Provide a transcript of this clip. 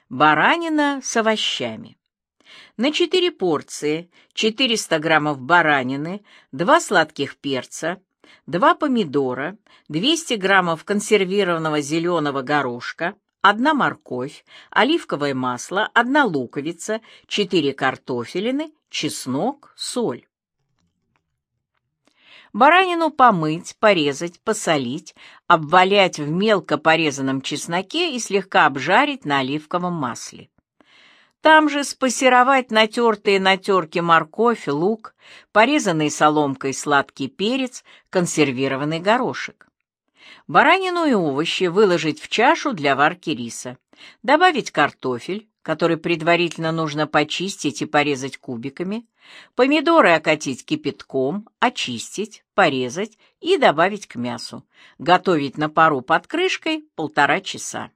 Баранина с овощами. На 4 порции 400 граммов баранины, 2 сладких перца, 2 помидора, 200 граммов консервированного зеленого горошка, 1 морковь, оливковое масло, 1 луковица, 4 картофелины, чеснок, соль. Баранину помыть, порезать, посолить, обвалять в мелко порезанном чесноке и слегка обжарить на оливковом масле. Там же спассеровать натертые на терке морковь, лук, порезанный соломкой сладкий перец, консервированный горошек. Баранину и овощи выложить в чашу для варки риса. Добавить картофель, который предварительно нужно почистить и порезать кубиками, помидоры окатить кипятком, очистить, порезать и добавить к мясу. Готовить на пару под крышкой 1,5 часа.